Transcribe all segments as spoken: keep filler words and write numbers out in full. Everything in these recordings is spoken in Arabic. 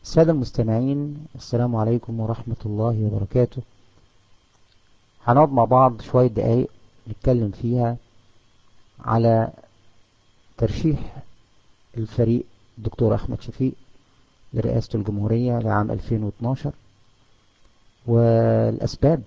السادة المستمعين، السلام عليكم ورحمة الله وبركاته. هنقعد مع بعض شوية دقايق نتكلم فيها على ترشيح الفريق الدكتور أحمد شفيق لرئاسة الجمهورية لعام ألفين واثناشر، والأسباب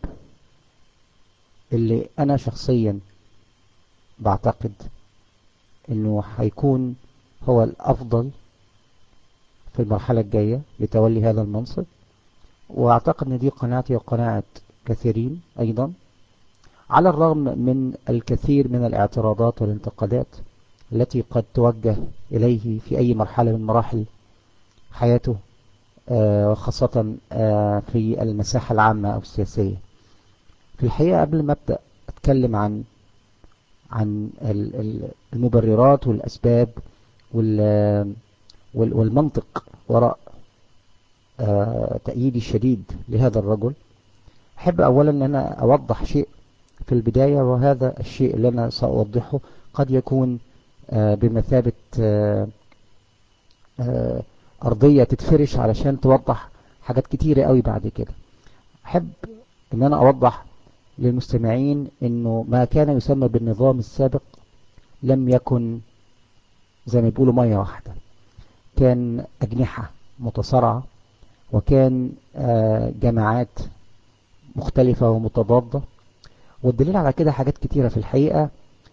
اللي أنا شخصيا بعتقد أنه هيكون هو الأفضل في المرحلة الجاية لتولي هذا المنصب. وأعتقد أن دي قناعتي وقناعة كثيرين أيضا، على الرغم من الكثير من الاعتراضات والانتقادات التي قد توجه إليه في أي مرحلة من مراحل حياته، خاصة في المساحة العامة أو السياسية. في الحقيقة قبل ما أبدأ أتكلم عن عن المبررات والأسباب والمنطق وراء تأييدي الشديد لهذا الرجل، أحب أولا أن أنا أوضح شيء في البداية، وهذا الشيء اللي أنا سأوضحه قد يكون بمثابة أرضية تتفرش علشان توضح حاجات كتيرة قوي بعد كده. أحب أن أنا أوضح للمستمعين أنه ما كان يسمى بالنظام السابق لم يكن زي ما بيقولوا مية واحدة، كان أجنحة متصارعة، وكان جماعات مختلفة ومتضادة. والدليل على كده حاجات كتيرة في الحقيقة،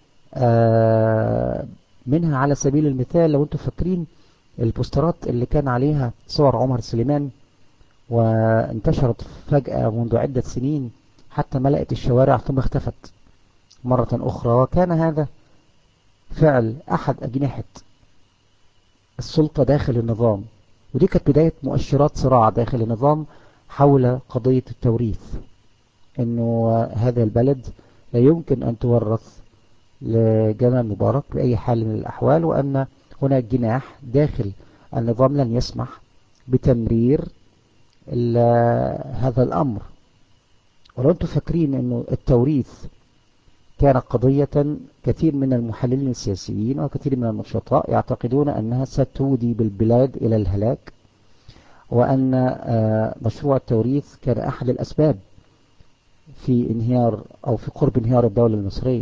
منها على سبيل المثال لو انتم فاكرين البوسترات اللي كان عليها صور عمر سليمان، وانتشرت فجأة منذ عدة سنين حتى ملأت الشوارع ثم اختفت مرة أخرى، وكان هذا فعل أحد أجنحة السلطة داخل النظام. ودي كانت بداية مؤشرات صراع داخل النظام حول قضية التوريث، انه هذا البلد لا يمكن ان تورث لجمال مبارك بأي حال من الأحوال، وأن هناك جناح داخل النظام لن يسمح بتمرير هذا الأمر. ولو أنتم فاكرين أنه التوريث كان قضية كثير من المحللين السياسيين وكثير من النشطاء يعتقدون أنها ستودي بالبلاد إلى الهلاك، وأن مشروع التوريث كان أحد الأسباب في انهيار أو في قرب انهيار الدولة المصرية.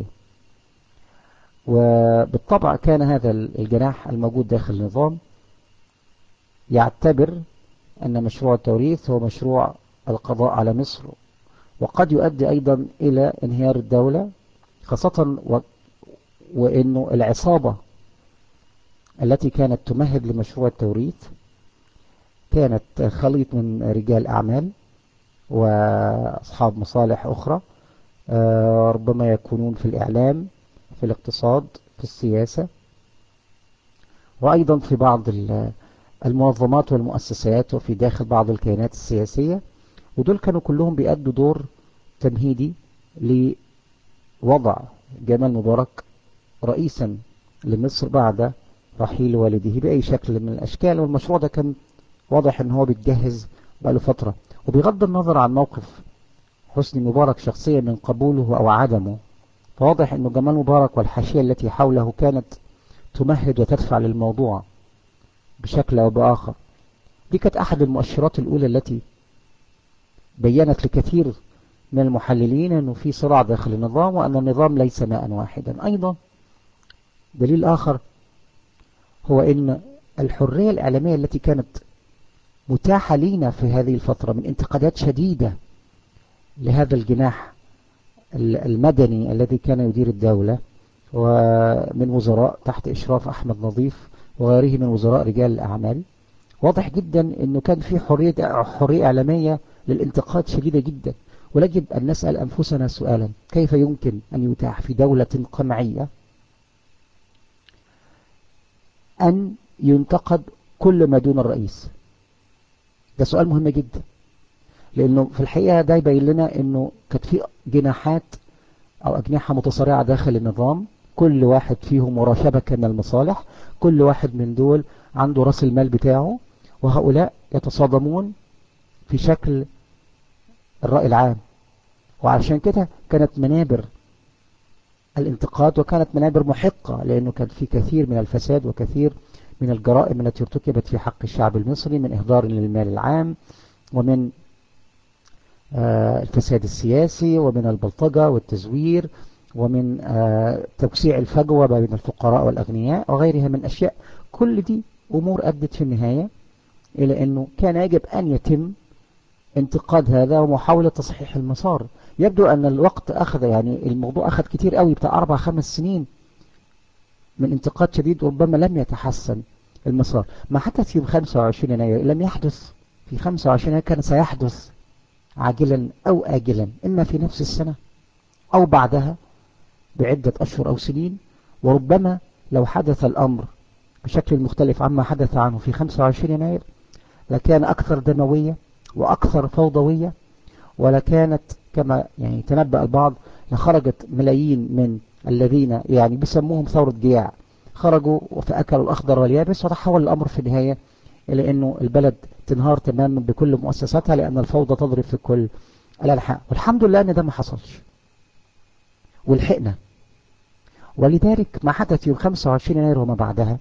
وبالطبع كان هذا الجناح الموجود داخل النظام يعتبر أن مشروع التوريث هو مشروع القضاء على مصر، وقد يؤدي أيضا إلى انهيار الدولة، خاصة و... وأنه العصابة التي كانت تمهد لمشروع التوريث كانت خليط من رجال أعمال وأصحاب مصالح أخرى، ربما يكونون في الإعلام، في الاقتصاد، في السياسة، وأيضا في بعض المنظمات والمؤسسات وفي داخل بعض الكيانات السياسية. ودول كانوا كلهم بيأدوا دور تمهيدي لوضع جمال مبارك رئيسا لمصر بعد رحيل والده بأي شكل من الأشكال. والمشروع ده كان واضح ان هو بيتجهز بقاله فترة، وبغض النظر عن موقف حسني مبارك شخصيا من قبوله أو عدمه، فواضح انه جمال مبارك والحاشية التي حوله كانت تمهد وتدفع للموضوع بشكل أو بآخر. دي كانت أحد المؤشرات الأولى التي بيّنت لكثير من المحللين أنه في صراع داخل النظام، وأن النظام ليس ماء واحدا. أيضا دليل آخر هو أن الحرية الإعلامية التي كانت متاحة لنا في هذه الفترة من انتقادات شديدة لهذا الجناح المدني الذي كان يدير الدولة، ومن وزراء تحت إشراف أحمد نظيف وغيره من وزراء رجال الأعمال، واضح جدا أنه كان في حرية حرية إعلامية للانتقاد شديدة جدا. ويجب أن نسأل أنفسنا سؤالا: كيف يمكن أن يتاح في دولة قمعية أن ينتقد كل ما دون الرئيس؟ ده سؤال مهم جدا، لأنه في الحقيقة ده يبين لنا أنه كانت في جناحات أو أجنحة متصارعة داخل النظام، كل واحد فيهم وراه شبكة من المصالح، كل واحد من دول عنده رأس المال بتاعه، وهؤلاء يتصادمون في شكل الرأي العام. وعشان كده كانت منابر الانتقاد وكانت منابر محقة، لأنه كان في كثير من الفساد وكثير من الجرائم التي ارتكبت في حق الشعب المصري من إهدار للمال العام، ومن الفساد السياسي، ومن البلطجة والتزوير، ومن توسيع الفجوة بين الفقراء والأغنياء وغيرها من أشياء. كل دي أمور أدت في النهاية إلى أنه كان يجب أن يتم انتقاد هذا ومحاولة تصحيح المسار. يبدو أن الوقت أخذ، يعني الموضوع أخذ كتير قوي، بتاع أربع خمس سنين من انتقاد شديد، ربما لم يتحسن المسار. ما حدث في خمسة وعشرين يناير لم يحدث في خمسة وعشرين يناير، كان سيحدث عاجلا أو آجلا، إما في نفس السنة أو بعدها بعدة أشهر أو سنين. وربما لو حدث الأمر بشكل مختلف عما حدث عنه في خمسة وعشرين يناير لكان أكثر دموية وأكثر فوضوية، ولكانت كما يعني تنبأ البعض لخرجت ملايين من الذين يعني بيسموهم ثورة جياع، خرجوا فأكلوا الأخضر واليابس، وتحول الأمر في النهاية إلى أنه البلد تنهار تماما بكل مؤسساتها، لأن الفوضى تضرب في كل الأنحاء. والحمد لله أن ده ما حصلش ولحقنا. ولذلك ما حدث يوم خمسة وعشرين يناير وما بعدها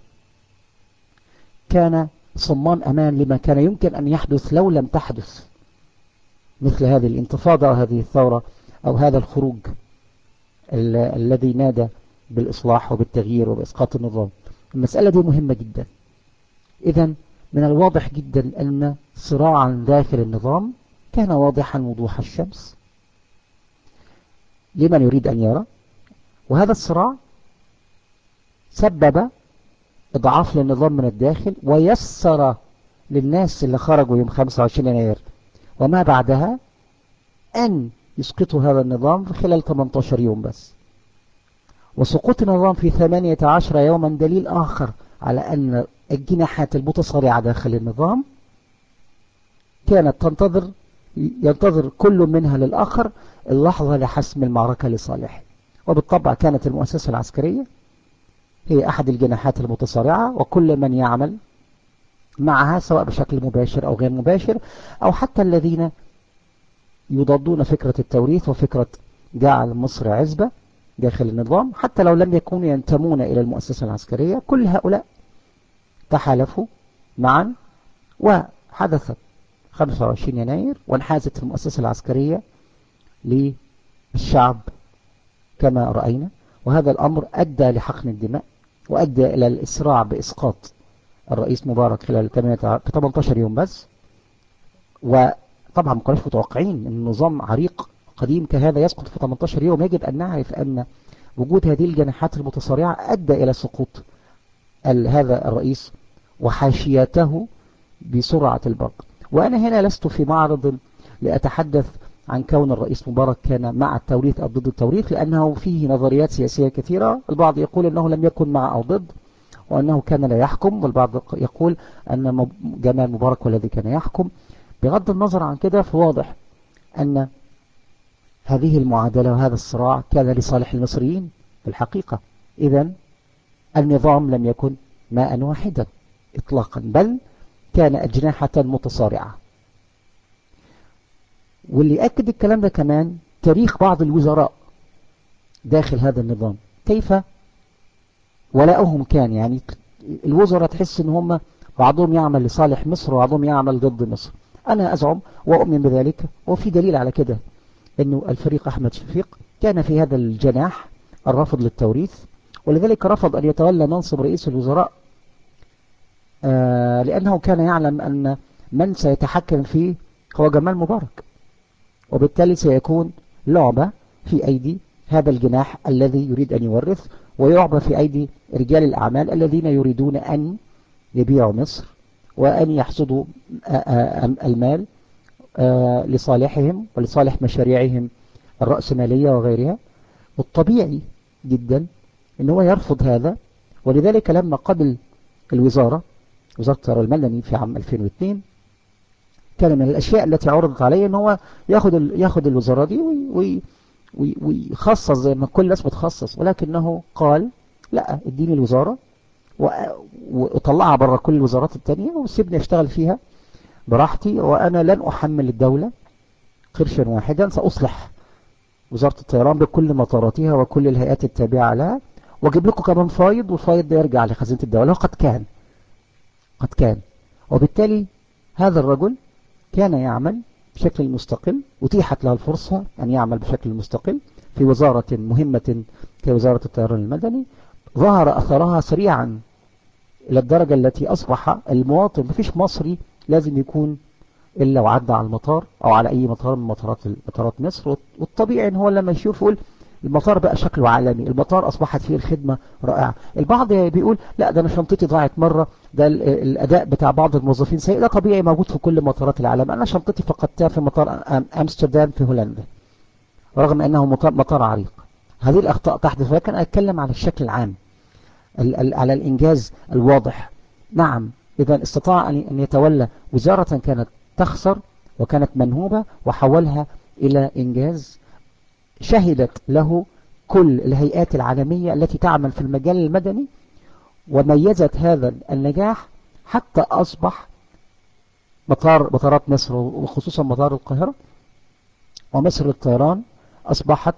كان صمان أمان لما كان يمكن أن يحدث لو لم تحدث مثل هذه الانتفاضة أو هذه الثورة أو هذا الخروج ال الذي نادى بالإصلاح وبالتغيير وبإسقاط النظام. المسألة دي مهمة جدا. إذن من الواضح جدا أن صراعا داخل النظام كان واضحا وضوح الشمس لمن يريد أن يرى، وهذا الصراع سبب إضعاف للنظام من الداخل، ويسر للناس اللي خرجوا يوم خمسة وعشرين يناير وما بعدها أن يسقطوا هذا النظام في خلال ثمانية عشر يوم بس. وسقوط النظام في ثمانية عشر يوما دليل آخر على أن الجناحات المتصارعة داخل النظام كانت تنتظر ينتظر كل منها للآخر اللحظة لحسم المعركة لصالحه. وبالطبع كانت المؤسسة العسكرية هي أحد الجناحات المتصارعة، وكل من يعمل معها سواء بشكل مباشر أو غير مباشر، أو حتى الذين يضادون فكرة التوريث وفكرة جعل مصر عزبة داخل النظام، حتى لو لم يكونوا ينتمون إلى المؤسسة العسكرية، كل هؤلاء تحالفوا معا وحدث خمسة وعشرين يناير وانحازت المؤسسة العسكرية للشعب كما رأينا. وهذا الأمر أدى لحقن الدماء وأدى إلى الإسراع بإسقاط الرئيس مبارك خلال ثمانية عشر يوم بس. وطبعا ما كناش متوقعين أن النظام عريق قديم كهذا يسقط في ثمانية عشر يوم. يجب أن نعرف أن وجود هذه الجناحات المتصارعة أدى إلى سقوط هذا الرئيس وحاشيته بسرعة البرق. وأنا هنا لست في معرض لأتحدث عن كون الرئيس مبارك كان مع التوريث أو ضد التوريث، لأنه فيه نظريات سياسية كثيرة. البعض يقول أنه لم يكن مع أو ضد وأنه كان لا يحكم، والبعض يقول أن جمال مبارك هو الذي كان يحكم. بغض النظر عن كده فواضح أن هذه المعادلة وهذا الصراع كان لصالح المصريين في الحقيقة. إذن النظام لم يكن ماء واحدا إطلاقا، بل كان أجنحة متصارعة. واللي أكد الكلام ده كمان تاريخ بعض الوزراء داخل هذا النظام، كيف ولاؤهم كان. يعني الوزراء تحس ان هم بعضهم يعمل لصالح مصر وبعضهم يعمل ضد مصر. أنا أزعم وأؤمن بذلك، وفي دليل على كده أنه الفريق أحمد شفيق كان في هذا الجناح الرافض للتوريث، ولذلك رفض أن يتولى منصب رئيس الوزراء آه لأنه كان يعلم أن من سيتحكم فيه هو جمال مبارك، وبالتالي سيكون لعبة في أيدي هذا الجناح الذي يريد أن يورث، ويعبى في أيدي رجال الأعمال الذين يريدون أن يبيعوا مصر وأن يحصدوا المال لصالحهم ولصالح مشاريعهم الرأسمالية وغيرها. والطبيعي جدا أنه يرفض هذا. ولذلك لما قبل الوزارة وزارة المدني في عام ألفين واثنين كان من الأشياء التي عرضت عليه أنه هو ياخد ياخد الوزارة دي ويخصص زي ما كل الناس بتخصص، ولكنه قال لا، اديني الوزارة وطلعها بره كل الوزارات التانية وسيبني اشتغل فيها براحتي، وأنا لن أحمل الدولة قرشا واحدا، سأصلح وزارة الطيران بكل مطاراتها وكل الهيئات التابعة لها، واجيب لكم كمان فايض، والفايض ده يرجع لخزينة الدولة. وقد كان قد كان. وبالتالي هذا الرجل كان يعمل بشكل مستقل، أتيحت له الفرصة أن يعمل بشكل مستقل في وزارة مهمة كوزارة الطيران المدني. ظهر أثرها سريعا إلى الدرجة التي أصبح المواطن، مفيش مصري لازم يكون إلا وعدى على المطار أو على أي مطار من مطارات مطارات مصر. والطبيعي إن هو لما يشوف يقول المطار بقى شكله عالمي، المطار أصبحت فيه الخدمة رائعة. البعض بيقول لا ده أنا شنطتي ضاعت مرة، ده الأداء بتاع بعض الموظفين سيء. ده طبيعي موجود في كل مطارات العالم. أنا شنطتي فقدتها في مطار أمستردام في هولندا رغم أنه مطار, مطار عريق. هذه الأخطاء تحدث، ولكن أتكلم على الشكل العام، على الإنجاز الواضح. نعم، إذا استطاع أن يتولى وزارة كانت تخسر وكانت منهوبة وحولها إلى إنجاز شهدت له كل الهيئات العالمية التي تعمل في المجال المدني، وميزت هذا النجاح حتى أصبح مطار مطارات مصر وخصوصا مطار القاهرة ومصر للطيران أصبحت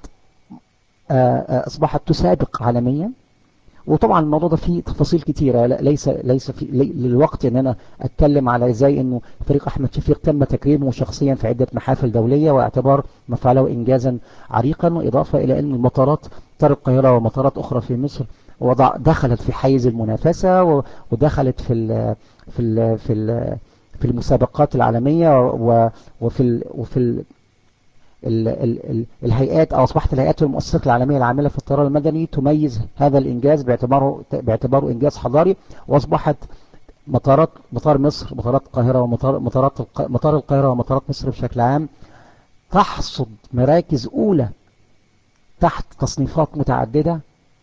أصبحت تسابق عالميا. وطبعا الموضوع ده فيه تفاصيل كتيرة، ليس ليس في للوقت ان انا اتكلم على ازاي انه فريق احمد شفيق تم تكريمه شخصيا في عدة محافل دولية واعتبار ما فعله انجازا عريقا، واضافة الى ان المطارات مطار القاهرة ومطارات اخرى في مصر وضع دخلت في حيز المنافسة ودخلت في ال في ال في ال في المسابقات العالمية وفي ال وفي ال ال ال ال الهيئات أو أصبحت الهيئات والمؤسسات العالمية العاملة في الطيران المدني تميز هذا الإنجاز باعتباره باعتباره إنجاز حضاري. وأصبحت مطارات مطار مصر مطارات القاهرة ومطار مطارات مطار القاهرة ومطارات مصر بشكل عام تحصد مراكز أولى تحت تصنيفات متعددة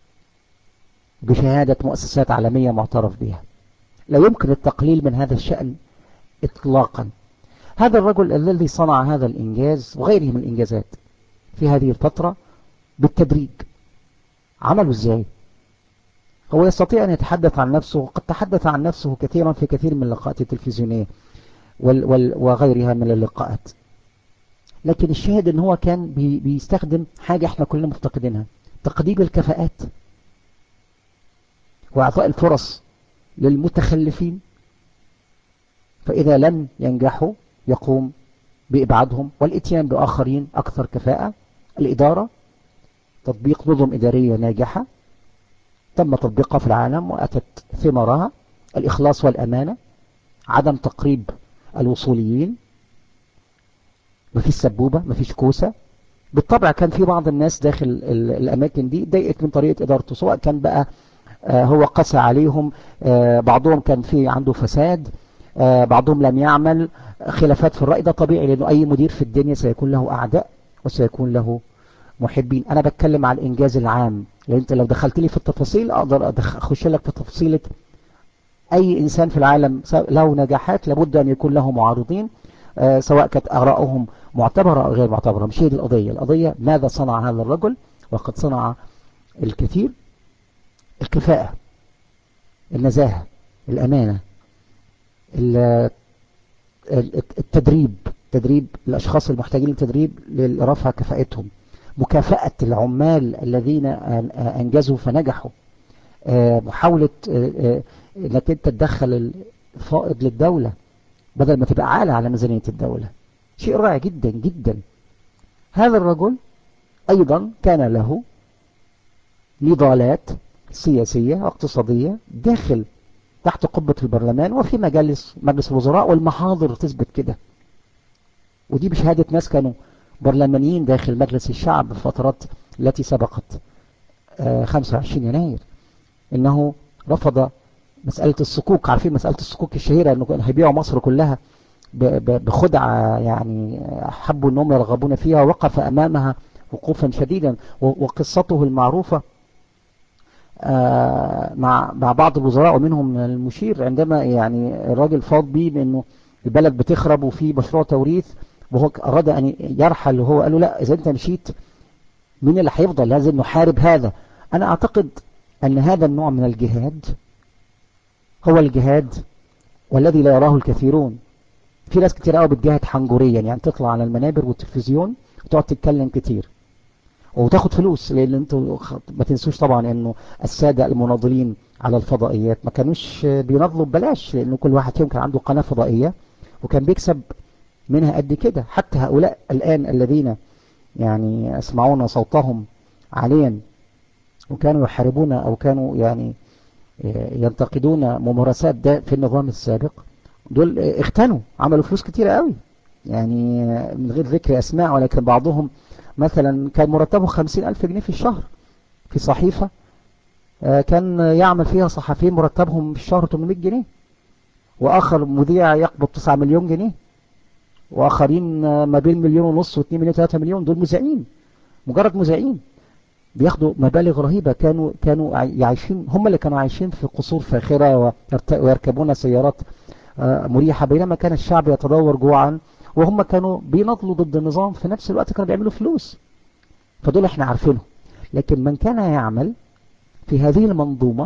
بشهادة مؤسسات عالمية معترف بها. لا يمكن التقليل من هذا الشأن إطلاقا. هذا الرجل الذي صنع هذا الإنجاز وغيره من الإنجازات في هذه الفترة بالتدريج عمله إزاي؟ هو يستطيع أن يتحدث عن نفسه، وقد تحدث عن نفسه كثيرا في كثير من اللقاءات التلفزيونية وال وال وغيرها من اللقاءات، لكن الشاهد أن هو كان بي بيستخدم حاجة احنا كلنا مفتقدينها: تقديم الكفاءات وإعطاء الفرص للمتخلفين، فإذا لم ينجحوا يقوم بإبعادهم والإتيان بآخرين أكثر كفاءة. الإدارة تطبيق نظم إدارية ناجحة تم تطبيقها في العالم وأتت ثمارها: الإخلاص والأمانة، عدم تقريب الوصوليين، مفيش سبوبة مفيش كوسة. بالطبع كان في بعض الناس داخل الأماكن دي ضايقت من طريقة إدارته، سواء كان بقى هو قسى عليهم، بعضهم كان في عنده فساد، بعضهم لم يعمل، خلافات في الرأي. ده طبيعي لأنه أي مدير في الدنيا سيكون له أعداء وسيكون له محبين. أنا بتكلم على الإنجاز العام، لأن أنت لو دخلت لي في التفاصيل أقدر أخش لك في تفصيلة. أي إنسان في العالم له نجاحات لابد أن يكون له معارضين، آه سواء كانت آراءهم معتبرة أو غير معتبرة. مش هي دي القضية. القضية ماذا صنع هذا الرجل، وقد صنع الكثير: الكفاءة، النزاهة، الأمانة، التدريب، تدريب الأشخاص المحتاجين للتدريب لرفع كفاءتهم، مكافأة العمال الذين أنجزوا فنجحوا، محاولة انك انت تدخل الفائض للدولة بدل ما تبقى عالة على ميزانية الدولة. شيء رائع جدا جدا. هذا الرجل ايضا كان له نضالات سياسية واقتصادية داخل تحت قبة البرلمان وفي مجلس مجلس الوزراء، والمحاضر تثبت كده، ودي بشهادة ناس كانوا برلمانيين داخل مجلس الشعب في الفترات التي سبقت خمسة وعشرين يناير، انه رفض مسألة الصكوك. عارفين مسألة الصكوك الشهيرة انه هيبيعوا مصر كلها بخدعة، يعني حبوا انهم يرغبون فيها، وقف امامها وقوفا شديدا. وقصته المعروفة مع مع بعض الوزراء ومنهم المشير، عندما يعني الراجل فاض بيه بانه البلد بتخرب وفي مشروع توريث وهو اراد ان يرحل، وهو قال له لا، اذا انت مشيت مين اللي هيفضل؟ لازم نحارب هذا. انا اعتقد ان هذا النوع من الجهاد هو الجهاد والذي لا يراه الكثيرون. في ناس كتير قوي بتجاهد حنجوريا، يعني تطلع على المنابر والتلفزيون وتقعد تتكلم كتير، وتاخد فلوس، لان انتوا ما تنسوش طبعا انه السادة المناضلين على الفضائيات ما كانوش بيناضلوا ببلاش، لانه كل واحد فيهم كان عنده قناة فضائية وكان بيكسب منها قد كده. حتى هؤلاء الآن الذين يعني اسمعون صوتهم عاليا وكانوا يحاربون او كانوا يعني ينتقدون ممارسات ده في النظام السابق، دول اختنوا، عملوا فلوس كتيرة قوي يعني، من غير ذكر اسماء، ولكن بعضهم مثلا كان مرتبه خمسين ألف جنيه في الشهر في صحيفة كان يعمل فيها صحفيين مرتبهم في الشهر ثمانمائة جنيه، وآخر مذيع يقبض تسعة مليون جنيه، وآخرين ما بين مليون ونص واثنين مليون ثلاثة مليون. دول مذيعين، مجرد مذيعين بياخدوا مبالغ رهيبة. كانوا كانوا عايشين، هم اللي كانوا عايشين في قصور فاخرة ويركبون سيارات مريحة، بينما كان الشعب يتدور جوعا، وهم كانوا بينضلوا ضد النظام في نفس الوقت كانوا بيعملوا فلوس. فدول احنا عارفينهم. لكن من كان يعمل في هذه المنظومة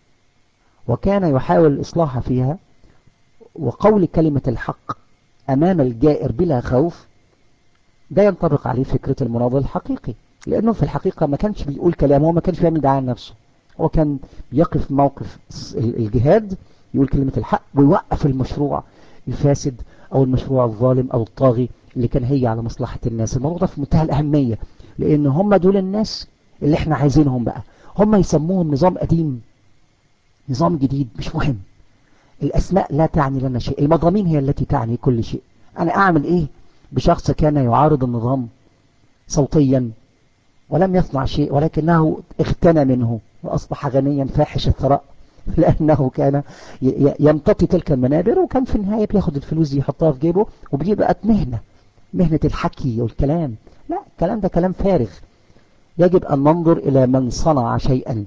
وكان يحاول الإصلاح فيها وقول كلمة الحق أمام الجائر بلا خوف، ده ينطبق عليه فكرة المناضل الحقيقي، لأنه في الحقيقة ما كانش بيقول كلام، هو ما كانش بيعمل دعاية لنفسه، هو كان بيقف موقف الجهاد، يقول كلمة الحق ويوقف المشروع الفاسد أو المشروع الظالم أو الطاغي اللي كان هي على مصلحة الناس. الموضوع ده في منتهى الأهمية، لأن هم دول الناس اللي احنا عايزينهم بقى. هم يسموهم نظام قديم، نظام جديد، مش مهم، الأسماء لا تعني لنا شيء، المضامين هي التي تعني كل شيء. أنا أعمل إيه بشخص كان يعارض النظام صوتيا ولم يصنع شيء، ولكنه اغتنى منه وأصبح غنيا فاحش الثراء، لأنه كان يمتطي تلك المنابر، وكان في النهاية بياخد الفلوس دي يحطها في جيبه، ودي بقت مهنة، مهنة الحكي والكلام. لا، الكلام ده كلام فارغ. يجب أن ننظر إلى من صنع شيئا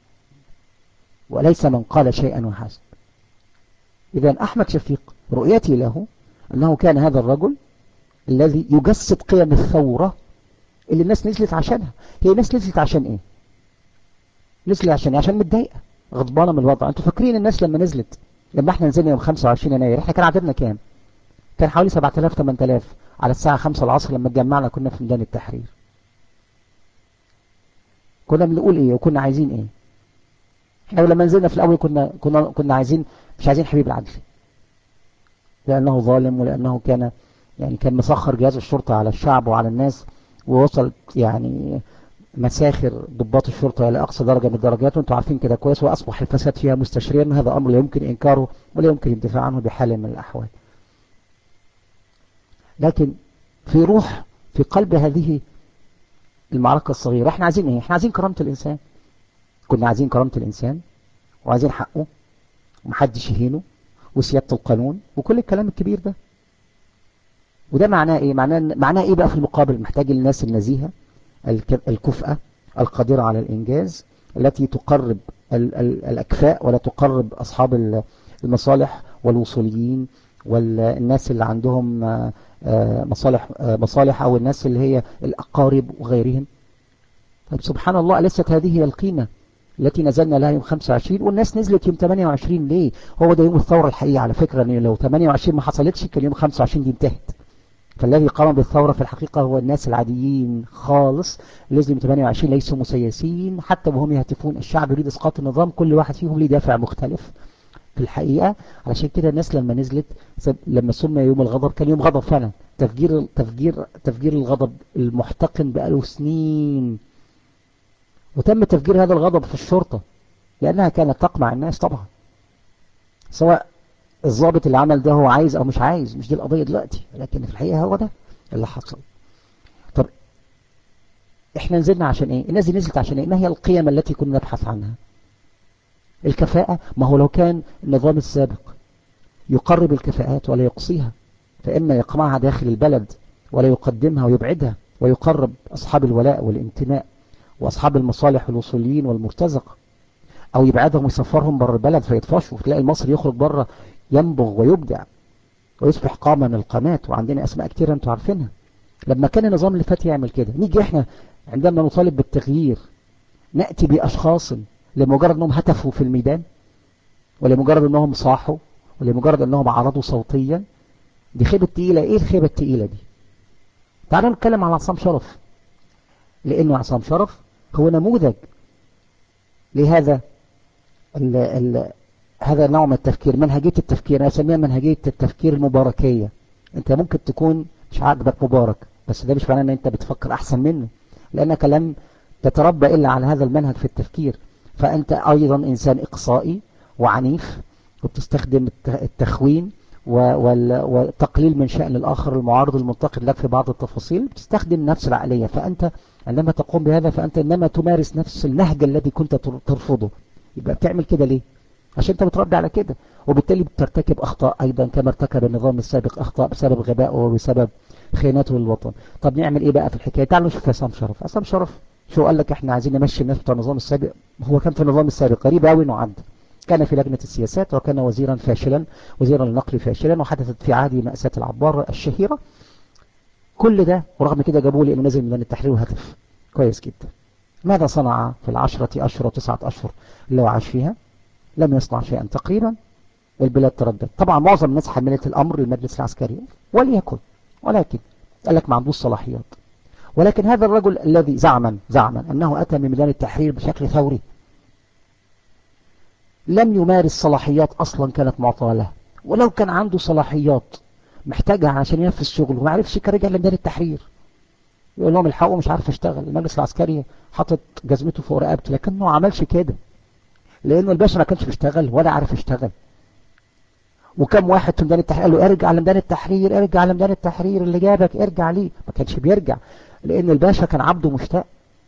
وليس من قال شيئا وحسب. إذن أحمد شفيق رؤيتي له أنه كان هذا الرجل الذي يجسد قيم الثورة اللي الناس نزلت عشانها. هي الناس نزلت عشان إيه؟ نزلت عشان إيه؟ عشان متضايقة، غضبانة من الوضع. أنتوا فاكرين الناس لما نزلت، لما احنا نزلنا يوم خمسة وعشرين يناير، احنا كان عددنا كام؟ كان حوالي سبعة آلاف ثمانية آلاف على الساعة خمسة العصر لما اتجمعنا كنا في ميدان التحرير. كنا بنقول إيه وكنا عايزين إيه؟ احنا لما نزلنا في الأول كنا كنا كنا عايزين، مش عايزين حبيب العدل، لأنه ظالم، ولأنه كان يعني كان مسخر جهاز الشرطة على الشعب وعلى الناس، ووصل يعني مساخر ضباط الشرطة إلى أقصى درجة من الدرجات، وانتم عارفين كده كويس، وأصبح الفساد فيها مستشريا. هذا أمر لا يمكن إنكاره ولا يمكن الدفاع عنه بحال من الأحوال. لكن في روح، في قلب هذه المعركة الصغيرة، احنا عايزين ايه؟ احنا عايزين كرامة الإنسان. كنا عايزين كرامة الإنسان وعايزين حقه ومحدش يهينه وسيادة القانون وكل الكلام الكبير ده. وده معناه ايه؟ معناه معناه ايه بقى في المقابل؟ محتاج الناس النزيهة الكفءة القادرة على الإنجاز، التي تقرب ال ال الأكفاء ولا تقرب أصحاب المصالح والوصوليين والناس اللي عندهم مصالح مصالح أو الناس اللي هي الأقارب وغيرهم. طيب سبحان الله، أليست هذه هي القيمة التي نزلنا لها يوم خمسة وعشرين؟ والناس نزلت يوم ثمانية وعشرين ليه؟ هو ده يوم الثورة الحقيقية على فكرة، ان لو ثمانية وعشرين ما حصلتش كان يوم خمسة وعشرين دي انتهت. فالذي قام بالثورة في الحقيقة هو الناس العاديين خالص، الذين ثمانية وعشرين ليسوا مسيسين حتى وهم يهتفون الشعب يريد إسقاط النظام، كل واحد فيهم ليه دافع مختلف في الحقيقة. علشان كده الناس لما نزلت، لما سمي يوم الغضب، كان يوم غضب فعلا، تفجير تفجير تفجير الغضب المحتقن بقاله سنين، وتم تفجير هذا الغضب في الشرطة لأنها كانت تقمع الناس طبعا، سواء الضابط اللي عمل ده هو عايز أو مش عايز، مش دي القضية دلوقتي، لكن في الحقيقة هو ده اللي حصل. طب احنا نزلنا عشان ايه؟ الناس دي نزلت عشان ايه؟ ما هي القيم التي كنا نبحث عنها؟ الكفاءة. ما هو لو كان النظام السابق يقرب الكفاءات ولا يقصيها، فإما يقمعها داخل البلد ولا يقدمها ويبعدها، ويقرب أصحاب الولاء والانتماء وأصحاب المصالح والوصوليين والمرتزقة، أو يبعدهم ويسفرهم بره البلد فيطفشوا، فتلاقي المصري يخرج بره ينبغ ويبدع ويصبح قامة من القامات، وعندنا أسماء كتير أنتوا عارفينها. لما كان النظام اللي فات يعمل كده، نيجي احنا عندما نطالب بالتغيير نأتي بأشخاص لمجرد أنهم هتفوا في الميدان، ولمجرد أنهم صاحوا، ولمجرد أنهم عرضوا صوتيا. دي خيبة تقيلة. ايه الخيبة التقيلة دي؟ تعالوا نتكلم على عصام شرف. لأنه عصام شرف هو نموذج لهذا ال ال هذا نوع من التفكير، منهجية التفكير. أنا أسميها منهجية التفكير المباركية. أنت ممكن تكون مش عاجبك مبارك، بس ده مش معناه أن أنت بتفكر أحسن منه، لأنك لم تتربى إلا على هذا المنهج في التفكير. فأنت أيضا إنسان إقصائي وعنيف، وبتستخدم التخوين وتقليل من شأن الآخر المعارض المنتقد لك في بعض التفاصيل، بتستخدم نفس العقلية. فأنت عندما تقوم بهذا فأنت إنما تمارس نفس النهج الذي كنت ترفضه. يبقى بتعمل كده ليه؟ عشان انت متربي على كده، وبالتالي بترتكب أخطاء أيضا كما ارتكب النظام السابق أخطاء بسبب غبائه وبسبب خيانته للوطن. طب نعمل إيه بقى في الحكاية؟ تعالوا نشوف عصام شرف. عصام شرف شو قال لك؟ احنا عايزين نمشي الناس بتوع النظام السابق. هو كان في النظام السابق غريب قوي انه عدى. كان في لجنة السياسات، وكان وزيرا فاشلا، وزيرا النقل فاشلا، وحدثت في عهده مأساة العبار الشهيرة. كل ده ورغم كده جابوه لأنه نزل من التحرير وهتف كويس جدا. ماذا صنع في العشرة أشهر وتسعة أشهر اللي هو عاش فيها؟ لم يصنع شيئا تقريبا. والبلاد تردد. طبعا معظم الناس حملت الأمر للمجلس العسكري، وليكن، ولكن قال لك ما عندوش صلاحيات. ولكن هذا الرجل الذي زعما زعما أنه أتى من ميدان التحرير بشكل ثوري، لم يمارس صلاحيات أصلا كانت معطاة له. ولو كان عنده صلاحيات محتاجها عشان ينفذ شغله وما عرفش، كان رجع لميدان التحرير يقول لهم الحقوا مش عارف اشتغل. المجلس العسكري حاطط جزمته فوق رقبته، لكنه ما عملش كده لأنه الباشا ما كانش بيشتغل ولا عارف يشتغل. وكم واحد في ميدان التحرير قال له ارجع لميدان التحرير، ارجع لميدان التحرير، اللي جابك ارجع ليه. ما كانش بيرجع لأن الباشا كان عبده مشتاق.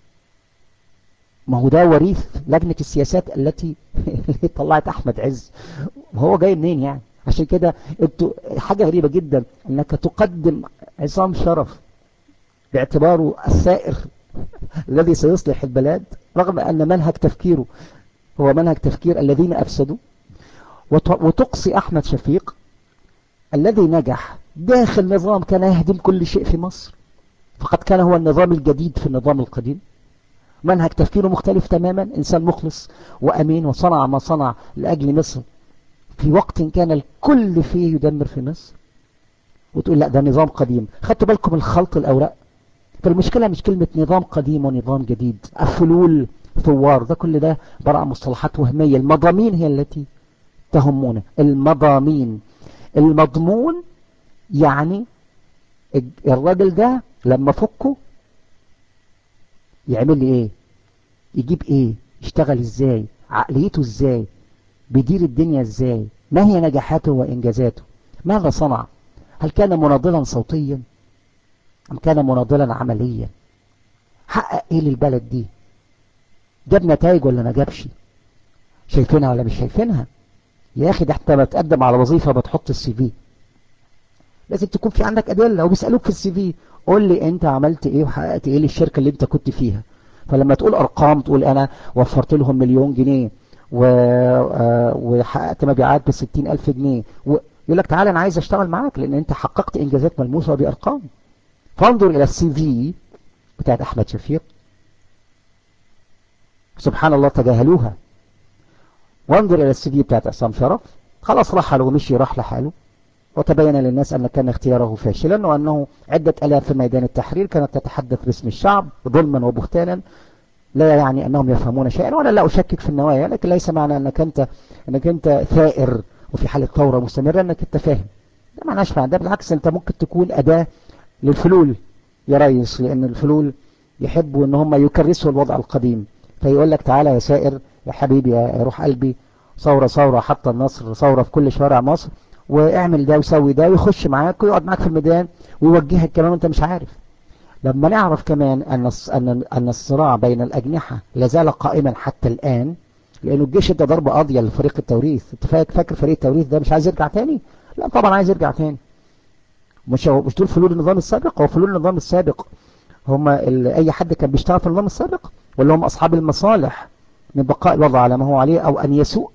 ما هو ده وريث لجنة السياسات التي طلعت أحمد عز. هو جاي منين يعني؟ عشان كده انتوا حاجة غريبة جدا انك تقدم عصام شرف باعتباره السائر الذي سيصلح البلاد، رغم أن منهج تفكيره هو منهج تفكير الذين أفسدوا، وتقصي أحمد شفيق الذي نجح داخل نظام كان يهدم كل شيء في مصر، فقد كان هو النظام الجديد في النظام القديم. منهج تفكيره مختلف تماما، إنسان مخلص وأمين، وصنع ما صنع لأجل مصر في وقت كان الكل فيه يدمر في مصر. وتقول لا ده نظام قديم. خدتوا بالكم الخلط الأوراق؟ فالمشكلة مش كلمة نظام قديم ونظام جديد، أفلول، ثوار، ده كل ده عبارة عن مصطلحات وهمية. المضامين هي التي تهمنا، المضامين. المضمون يعني الراجل ده لما فكه يعمل لي ايه، يجيب ايه، يشتغل ازاي، عقليته ازاي، بيدير الدنيا ازاي، ما هي نجاحاته وانجازاته، ماذا صنع، هل كان مناضلا صوتيا ام كان مناضلا عمليا، حقق ايه للبلد دي، جاب نتائج ولا ما جابش، شايفينها ولا مش شايفينها. يا اخي ده حتى بتقدم على وظيفة بتحط السي في لازم تكون في عندك ادله، وبيسالوك في السي في قول لي انت عملت ايه وحققت ايه للشركه اللي انت كنت فيها. فلما تقول ارقام تقول انا وفرت لهم مليون جنيه و... آه وحققت مبيعات بستين الف جنيه، ويقول لك تعالى انا عايز اشتغل معاك لان انت حققت انجازات ملموسه بارقام. فانظر الى السي في بتاعت احمد شفيق، سبحان الله تجاهلوها. وانظر الى السي في بتاعت عصام شرف، خلاص رحل ومشي راح لحاله، وتبين للناس أن كان اختياره فاشلا، وأنه عدة ألاف في ميدان التحرير كانت تتحدث باسم الشعب ظلما وبهتانا. لا يعني أنهم يفهمون شيئا، ولا لا أشكك في النوايا، لكن ليس معنى أنك أنت, أنك أنت ثائر وفي حالة ثورة مستمرة أنك أنت فاهم. ده معناش معنى، ده بالعكس أنت ممكن تكون أداة للفلول يا ريس، لأن الفلول يحبوا أن هم يكرسوا الوضع القديم. فيقول لك تعالى يا سائر يا حبيبي يا روح قلبي، ثورة ثورة حتى النصر، ثورة في كل شوارع مصر، واعمل ده وسوي ده، ويخش معاك ويقعد معاك في الميدان ويوجهك كمان وانت مش عارف. لما نعرف كمان أن أن أن الصراع بين الأجنحة لازال قائما حتى الآن، لأنه الجيش ادى ضربة قاضية لفريق التوريث. انت فاكر فريق التوريث ده مش عايز يرجع تاني؟ لا طبعا عايز يرجع تاني. مش مش دول فلول النظام السابق؟ هو فلول النظام السابق هم أي حد كان بيشتغل في النظام السابق، ولا هم أصحاب المصالح من بقاء الوضع على ما هو عليه أو أن يسوء؟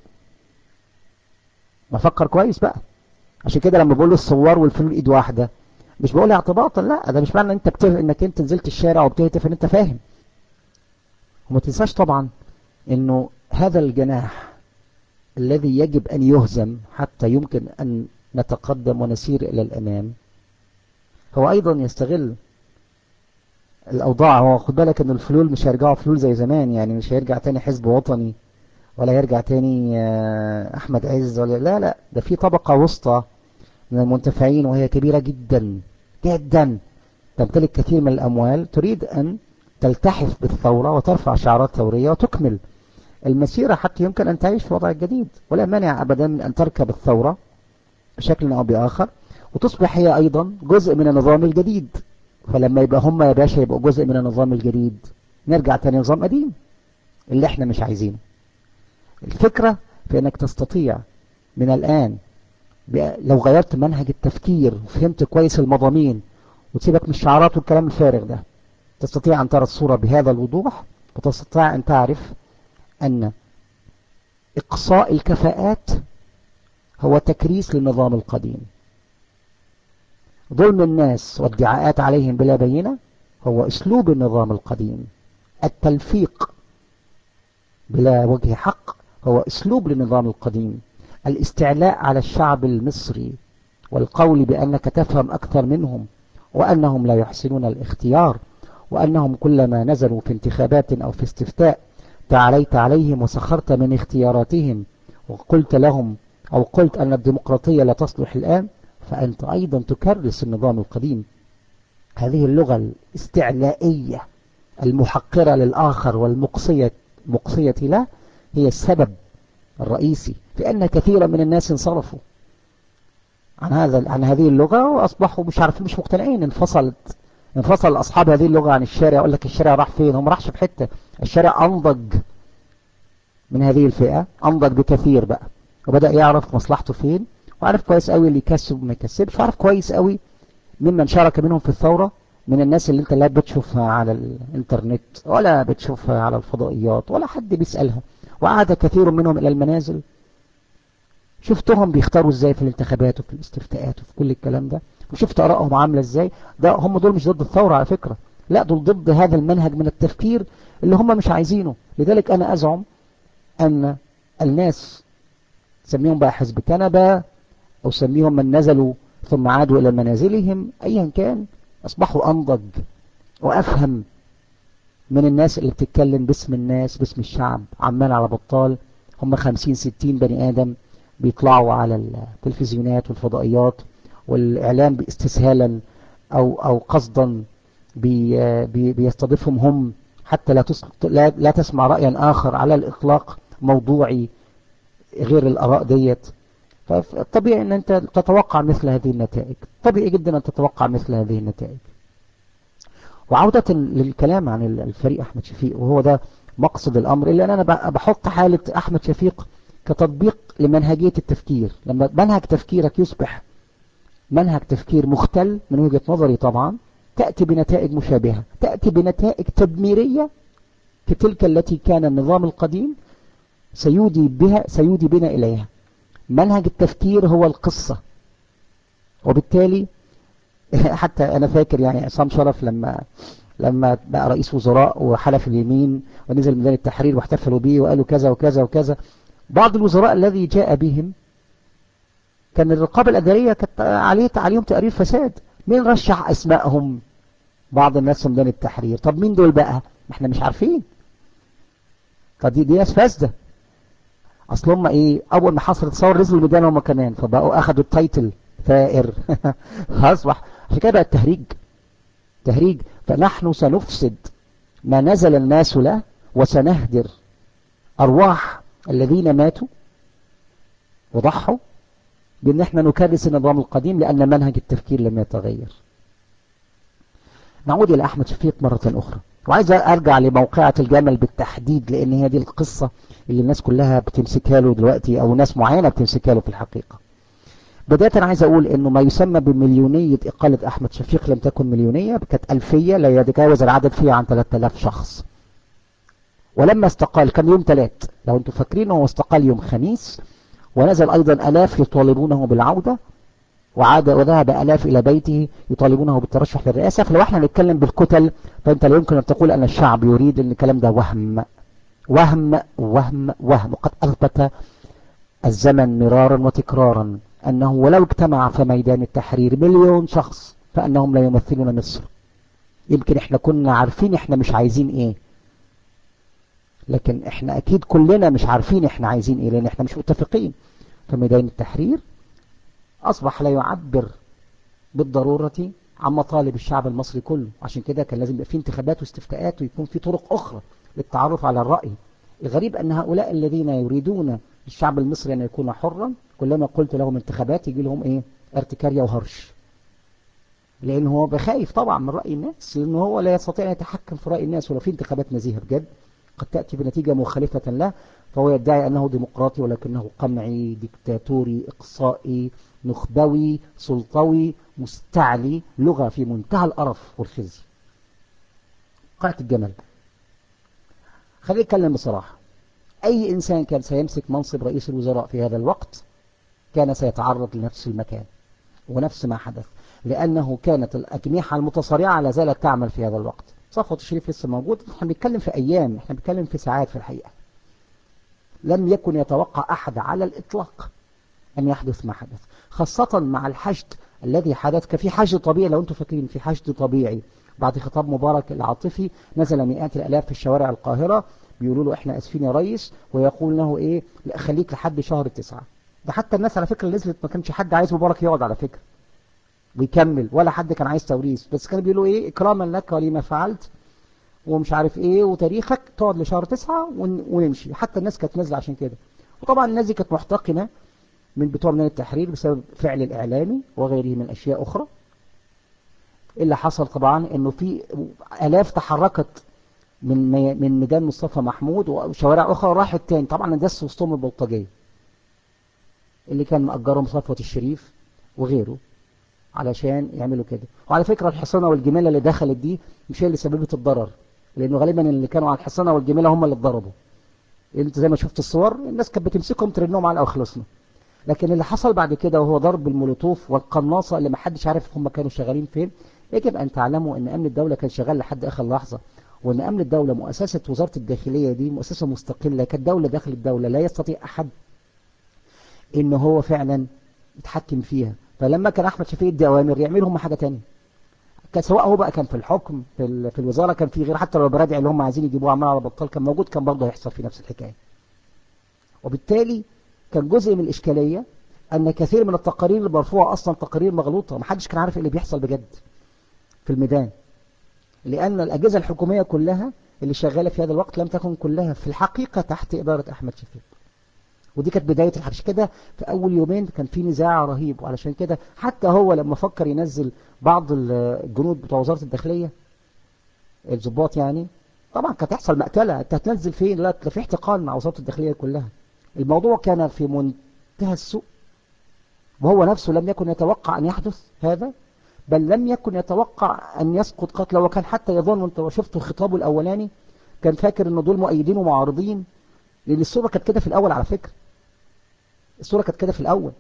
ما فكر كويس بقى. عشان كده لما بقول الثوار والفلول ايد واحده، مش بقول اعتباطا، لا ده مش معنى ان انت بتف... انك انت نزلت الشارع وبتهتف ان انت فاهم. وما تنساش طبعا انه هذا الجناح الذي يجب ان يهزم حتى يمكن ان نتقدم ونسير الى الامام، هو ايضا يستغل الأوضاع. هو خد بالك إن الفلول مش هيرجعوا فلول زي زمان، يعني مش هيرجع تاني حزب وطني، ولا يرجع تاني أحمد عز، ولا لا لا، ده في طبقة وسطى من المنتفعين وهي كبيرة جدا جدا، تمتلك كثير من الأموال، تريد أن تلتحف بالثورة وترفع شعارات ثورية وتكمل المسيرة حتى يمكن أن تعيش في وضع جديد. ولا مانع أبدا من أن تركب الثورة بشكل أو بآخر وتصبح هي أيضا جزء من النظام الجديد. فلما يبقى هم يا باشا يبقوا جزء من النظام الجديد، نرجع تاني نظام قديم اللي احنا مش عايزينه. الفكرة في أنك تستطيع من الآن لو غيرت منهج التفكير وفهمت كويس المضامين وتسيبك من الشعارات والكلام الفارغ ده، تستطيع أن ترى الصورة بهذا الوضوح، وتستطيع أن تعرف أن إقصاء الكفاءات هو تكريس للنظام القديم. ظلم الناس والدعاءات عليهم بلا بينة هو أسلوب النظام القديم. التلفيق بلا وجه حق هو أسلوب للنظام القديم. الاستعلاء على الشعب المصري والقول بأنك تفهم أكثر منهم، وأنهم لا يحسنون الاختيار، وأنهم كلما نزلوا في انتخابات أو في استفتاء تعاليت عليهم وسخرت من اختياراتهم وقلت لهم أو قلت أن الديمقراطية لا تصلح الآن، فأنت أيضا تكرس النظام القديم. هذه اللغة الاستعلائية المحقرة للآخر والمقصية مقصية له هي السبب الرئيسي في أن كثيرا من الناس انصرفوا عن هذا عن هذه اللغة وأصبحوا مش عارفين، مش مقتنعين. انفصلت انفصل أصحاب هذه اللغة عن الشارع. يقول لك الشارع راح فين؟ هم راحش في حتة، الشارع أنضج من هذه الفئة، أنضج بكثير بقى، وبدأ يعرف مصلحته فين، وعرف كويس قوي اللي يكسب وما يكسبش، وعرف كويس قوي ممن شارك منهم في الثورة من الناس اللي انت لا بتشوفها على الانترنت ولا بتشوفها على الفضائيات ولا حد بيسألها، وعاد كثير منهم إلى المنازل. شفتهم بيختاروا ازاي في الانتخابات وفي الاستفتاءات وفي كل الكلام ده، وشفت آرائهم عاملة ازاي. ده هم دول مش ضد الثورة على فكرة، لا دول ضد هذا المنهج من التفكير اللي هم مش عايزينه. لذلك أنا أزعم أن الناس سميهم بقى حزب كنبة أو سميهم من نزلوا ثم عادوا إلى منازلهم، أيا كان، أصبحوا أنضج وأفهم من الناس اللي بتتكلم باسم الناس باسم الشعب عمال على بطال. هم خمسين ستين بني آدم بيطلعوا على التلفزيونات والفضائيات والإعلام باستسهالا أو أو قصدا بي بي بيستضيفهم هم، حتى لا, لا, لا تسمع رأيا آخر على الإطلاق موضوعي غير الآراء ديت. فطبيعي أن أنت تتوقع مثل هذه النتائج، طبيعي جدا أن تتوقع مثل هذه النتائج. وعودة للكلام عن الفريق أحمد شفيق، وهو ده مقصد الأمر، إلا أن أنا بحط حالة أحمد شفيق كتطبيق لمنهجية التفكير. لما منهج تفكيرك يصبح منهج تفكير مختل من وجهة نظري طبعا، تأتي بنتائج مشابهة، تأتي بنتائج تدميرية كتلك التي كان النظام القديم سيودي بها سيودي بنا إليها. منهج التفكير هو القصة، وبالتالي حتى أنا فاكر يعني عصام شرف لما لما بقى رئيس وزراء وحلف اليمين ونزل ميدان التحرير واحتفلوا به وقالوا كذا وكذا وكذا، بعض الوزراء الذي جاء بهم كان الرقابة الأدارية كانت عليه عليهم تقرير فساد. مين رشح أسمائهم؟ بعض الناس في ميدان التحرير. طب مين دول بقى؟ ما احنا مش عارفين. طب دي, دي ناس فاسدة. اصل هم ايه، اول ما حصلت ثوره نزلوا الميدان هم كمان، فبقوا اخذوا التايتل ثائر. اصبح عشان كده بقى التهريج تهريج. فنحن سنفسد ما نزل الناس له، وسنهدر ارواح الذين ماتوا وضحوا بان احنا نكرس النظام القديم، لان منهج التفكير لم يتغير. نعود الى احمد شفيق مره اخرى، وعايز ارجع لموقعة الجمل بالتحديد، لان هي دي القصة اللي الناس كلها بتمسكها له دلوقتي، او ناس معينة بتمسكها له في الحقيقة. بداية انا عايز اقول انه ما يسمى بمليونية اقالة احمد شفيق لم تكن مليونية، كانت الفية لا يتجاوز العدد فيها عن ثلاثة آلاف شخص. ولما استقال كان يوم ثلاث، لو انتم فاكرين، هو استقال يوم خميس، ونزل ايضا الاف يطالبونه بالعودة، وعاد وذهب آلاف إلى بيته يطالبونه بالترشح للرئاسة. فلو احنا نتكلم بالكتل، فأنت لا يمكن أن تقول أن الشعب يريد أن الكلام ده وهم وهم وهم وهم وقد أثبت الزمن مرارا وتكرارا أنه ولو اجتمع في ميدان التحرير مليون شخص فأنهم لا يمثلون مصر. يمكن احنا كنا عارفين احنا مش عايزين ايه، لكن احنا اكيد كلنا مش عارفين احنا عايزين ايه، لان احنا مش متفقين. فميدان التحرير اصبح لا يعبر بالضرورة عن مطالب الشعب المصري كله. عشان كده كان لازم يبقى في انتخابات واستفتاءات ويكون في طرق اخرى للتعرف على الرأي. الغريب ان هؤلاء الذين يريدون الشعب المصري ان يكون حرا، كلما قلت لهم انتخابات يجي لهم ايه؟ ارتكارية وهرش. لان هو بخايف طبعا من رأي الناس، لان هو لا يستطيع ان يتحكم في رأي الناس. ولو في انتخابات نزيهة بجد قد تأتي بنتيجة مخالفة له، فهو يدعي أنه ديمقراطي ولكنه قمعي ديكتاتوري إقصائي نخبوي سلطوي مستعلي، لغة في منتهى القرف والخزي. قاعة الجمل. خلينا نتكلم بصراحة، أي إنسان كان سيمسك منصب رئيس الوزراء في هذا الوقت كان سيتعرض لنفس المكان ونفس ما حدث، لأنه كانت الأجنحة المتصارعة لا زالت تعمل في هذا الوقت. صفوة الشريف لسه موجود، احنا بنتكلم في أيام، احنا بنتكلم في ساعات في الحقيقة. لم يكن يتوقع أحد على الإطلاق أن يحدث ما حدث، خاصة مع الحشد الذي حدث. كفي حشد طبيعي، لو أنتم فاكرين في حشد طبيعي بعد خطاب مبارك العاطفي، نزل مئات الآلاف في الشوارع القاهرة بيقولوا له إحنا أسفين يا ريس، ويقول له إيه؟ لا خليك لحد شهر تسعة. ده حتى الناس على فكرة نزلت، ما كانش حد عايز مبارك يقعد على فكرة ويكمل، ولا حد كان عايز توريث، بس كانوا بيقولوا إيه؟ إكراما لك ولما فعلت ومش عارف ايه وتاريخك، تقعد لشهر تسعة ونمشي. حتى الناس كانت نازله عشان كده. وطبعا الناس دي كانت محتقنه من بتوع ميدان التحرير بسبب فعل الاعلامي وغيره من اشياء اخرى. اللي حصل طبعا انه في الاف تحركت من من ميدان مصطفى محمود وشوارع اخرى راحت تاني، طبعا دس وسطهم البلطجيه اللي كان مأجرهم صفوة الشريف وغيره علشان يعملوا كده. وعلى فكره الحصانه والجميله اللي دخلت دي مش هي اللي سببت الضرر، لانه غالبا اللي كانوا على الحصانه والجميله هم اللي اتضربوا. انت زي ما شفت الصور، الناس كانت بتمسكهم ترنهم على وخلصنا. لكن اللي حصل بعد كده وهو ضرب المولوتوف والقناصه اللي ما حدش عارف هم كانوا شغالين فين. يجب ان تعلموا ان امن الدوله كان شغال لحد اخر لحظه، وان امن الدوله مؤسسه وزاره الداخليه دي مؤسسه مستقله كالدوله داخل الدوله، لا يستطيع احد ان هو فعلا يتحكم فيها. فلما كان احمد شفيق يدي اوامر يعملوا هم حاجه ثانيه، سواء هو بقى كان في الحكم في, في الوزاره، كان في غير، حتى لو البرادع اللي هم عايزين يجيبوه عمال على بطال كان موجود، كان برضه هيحصل في نفس الحكايه. وبالتالي كان جزء من الإشكالية أن كثير من التقارير اللي مرفوعة أصلا تقارير مغلوطة، محدش كان عارف إيه اللي بيحصل بجد في الميدان، لأن الأجهزة الحكومية كلها اللي شغالة في هذا الوقت لم تكن كلها في الحقيقة تحت إدارة أحمد شفيق. ودي كانت بداية الحرش كده. في أول يومين كان في نزاع رهيب، وعلشان كده حتى هو لما فكر ينزل بعض الجنود بتوع وزارة الداخلية الضباط يعني، طبعا كانت تحصل مقتلة. انت هتنزل فين؟ لا في احتقان مع وزارة الداخلية كلها. الموضوع كان في منتهى السوء، وهو نفسه لم يكن يتوقع أن يحدث هذا، بل لم يكن يتوقع أن يسقط قتله. وكان حتى يظن، وانت شفت خطابه الأولاني كان فاكر أن دول مؤيدين ومعارضين، لأن الصورة كانت كده في الأول. على فكرة الصورة كانت كده في الأول،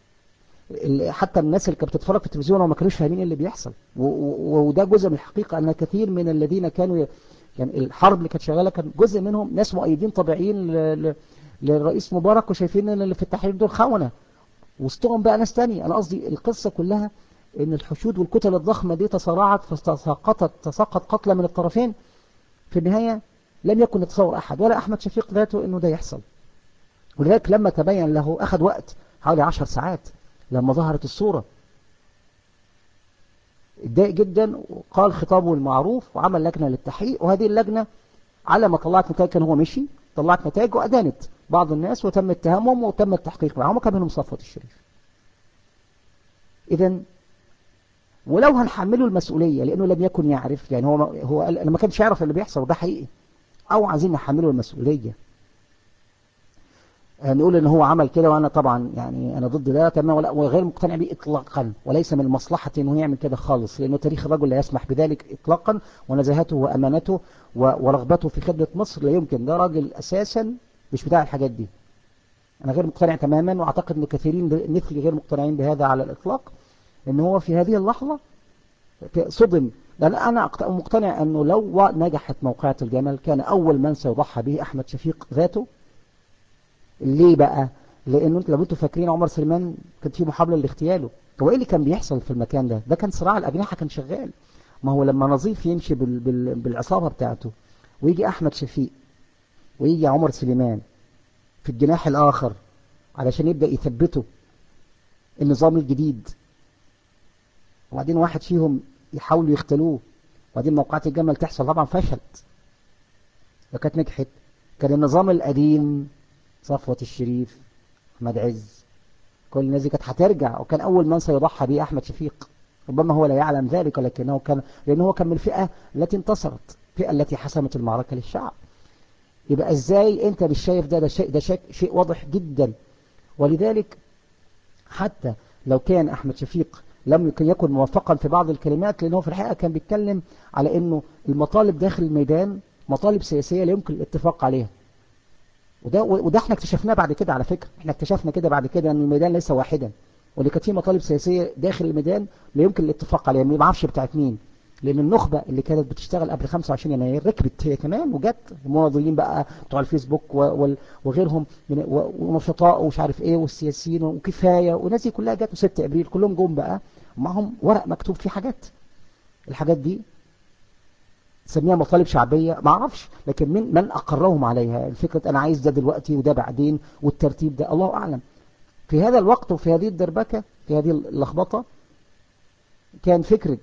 حتى الناس اللي كانت بتتفرج في التلفزيون وما كانوش فاهمين اللي بيحصل. وده جزء من الحقيقة، أن كثير من الذين كانوا يعني الحرب اللي كانت شغالة كان جزء منهم ناس مؤيدين طبيعيين للرئيس مبارك، وشايفين ان اللي في التحرير دول خونة، وسطهم بقى ناس تانية. انا قصدي القصة كلها ان الحشود والكتل الضخمة دي تصارعت فتساقطت تساقط قتلى من الطرفين. في النهاية لم يكن يتصور احد ولا احمد شفيق ذاته انه ده يحصل. ولذلك لما تبين له اخذ وقت حوالي عشر ساعات لما ظهرت الصورة، اتضايق جدا وقال خطابه المعروف وعمل لجنة للتحقيق. وهذه اللجنة على ما طلعت نتائج كان هو مشي، طلعت نتائج وأدانت بعض الناس وتم اتهامهم وتم التحقيق معهم، وكان منهم صفوة الشريف. إذا ولو هنحمله المسؤولية لأنه لم يكن يعرف، يعني هو هو قال أنا ما كانش يعرف اللي بيحصل، وده حقيقي، أو عايزين نحمله المسؤولية نقول ان هو عمل كده، وانا طبعا يعني انا ضد ده تماما وغير مقتنع به اطلاقا، وليس من مصلحتي انه يعمل كده خالص، لانه تاريخ الرجل لا يسمح بذلك اطلاقا، ونزاهته وامانته ورغبته في خدمة مصر لا يمكن. ده راجل اساسا مش بتاع الحاجات دي. انا غير مقتنع تماما، واعتقد ان كثيرين مثلي غير مقتنعين بهذا على الاطلاق، ان هو في هذه اللحظة صدم. لان انا مقتنع انه لو نجحت موقعة الجمل كان اول من سيضحى به احمد شفيق ذاته. ليه بقى؟ لانه انت لو انتوا فاكرين عمر سليمان كانت في محاولة لاغتياله. هو ايه اللي كان بيحصل في المكان ده؟ ده كان صراع الاجنحة كان شغال. ما هو لما نظيف يمشي بال... بال... بالعصابة بتاعته، ويجي أحمد شفيق ويجي عمر سليمان في الجناح الآخر علشان يبدأ يثبته النظام الجديد، وبعدين واحد فيهم يحاولوا يختلوه، وبعدين موقعات الجمل تحصل، طبعا فشلت. لو كانت نجحت كان النظام القديم صفوة الشريف، أحمد عز، كل الناس دي كانت هترجع، وكان أول من سيضحى به أحمد شفيق. ربما هو لا يعلم ذلك، ولكنه كان، لأنه هو كان من الفئة التي انتصرت، الفئة التي حسمت المعركة للشعب. يبقى ازاي انت مش شايف ده؟ ده شيء ده شيء, شيء واضح جدا. ولذلك حتى لو كان احمد شفيق لم يكن يكن موفقا في بعض الكلمات، لانه في الحقيقه كان بيتكلم على انه المطالب داخل الميدان مطالب سياسيه لا يمكن الاتفاق عليها. وده وده احنا اكتشفناه بعد كده، على فكره احنا اكتشفنا كده بعد كده ان الميدان ليس واحدا، واللي كانت فيه مطالب سياسيه داخل الميدان لا يمكن الاتفاق عليها، ما اعرفش بتاعت مين. لان النخبه اللي كانت بتشتغل قبل خمسة وعشرين يناير ركبت هي كمان وجت، المناضلين بقى بتوع الفيسبوك وغيرهم من ونشطاء ومش عارف ايه والسياسيين وكفايه والناس دي كلها جت، و6 ابريل كلهم جم بقى معهم ورق مكتوب فيه حاجات. الحاجات دي سميها مطالب شعبيه ما اعرفش، لكن من من اقرهم عليها الفكره انا عايز ده دلوقتي وده بعدين والترتيب ده الله اعلم. في هذا الوقت وفي هذه الدربكه في هذه اللخبطه كان فكره،